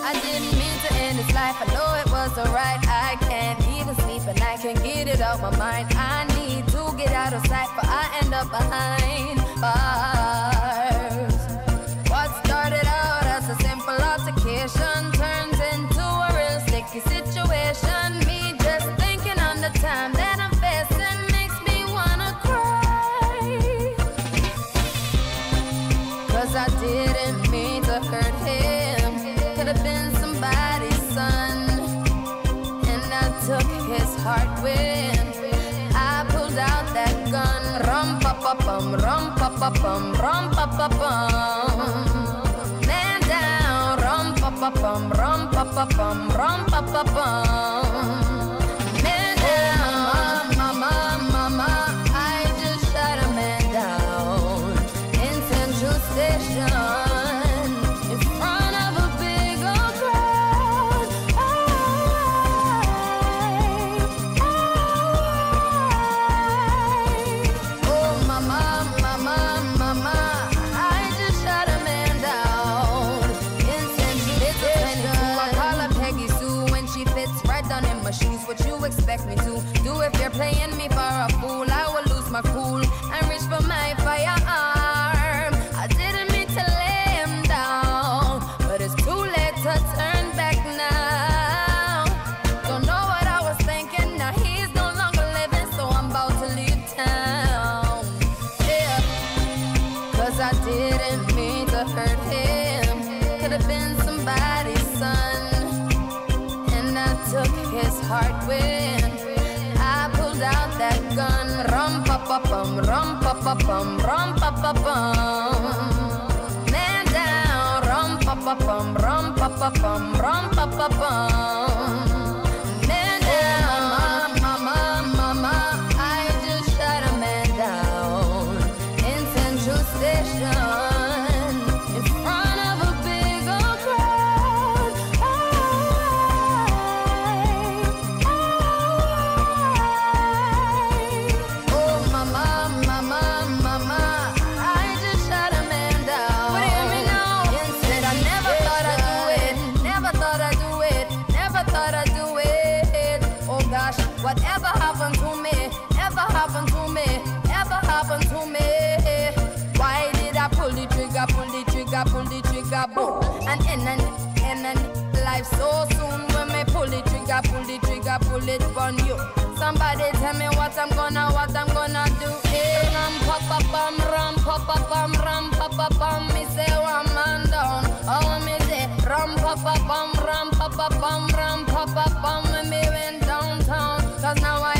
I didn't mean to end his life, I know it wasn't right. I can't even sleep and I can't get it out my mind. I need to get out of sight, but I end up behind bars. What started out as a simple altercation turns into a real sticky situation. Me just thinking on the time that I'm facing makes me wanna cry. 'Cause I didn't mean to hurt him. Could have been somebody's son, and I took his heart when I pulled out that gun. Rum pa pa bum, rum pa pa bum, rum pa pa bum. Man down, rum pa pa bum, rum pa pa bum, rum pa pa bum. Man down, mama, mama, I just shot a man down in Central Station. Shoes, what you expect me to do if you're playing me for a fool? I will lose my cool and reach for my firearm. I didn't mean to lay him down, but it's too late to turn back now. Don't know what I was thinking, now he's no longer living, so I'm about to leave town. Yeah, 'cause I didn't mean to hurt him. Could have been somebody's son, took his heart when I pulled out that gun. Rum pa pa bum, rum pa pa bum, rum pa pa bum. Man down, rum pa pa bum, rum pa pa bum, rum pa pa bum. Man down, mama, mama, I just shot a man down in Central Station. Whatever happened to me, ever happened to me, ever happened to me. Why did I pull the trigger, pull the trigger, pull the trigger, boom? And end life so soon when me pull the trigger, pull it on you. Somebody tell me what I'm gonna do. Ram pa pa bum, ram pa pa bum, ram pa pa bum. Me say one man down, oh me say ram pa pa bum, ram pa pa bum, ram pa pa bum. When me went downtown, 'cause now I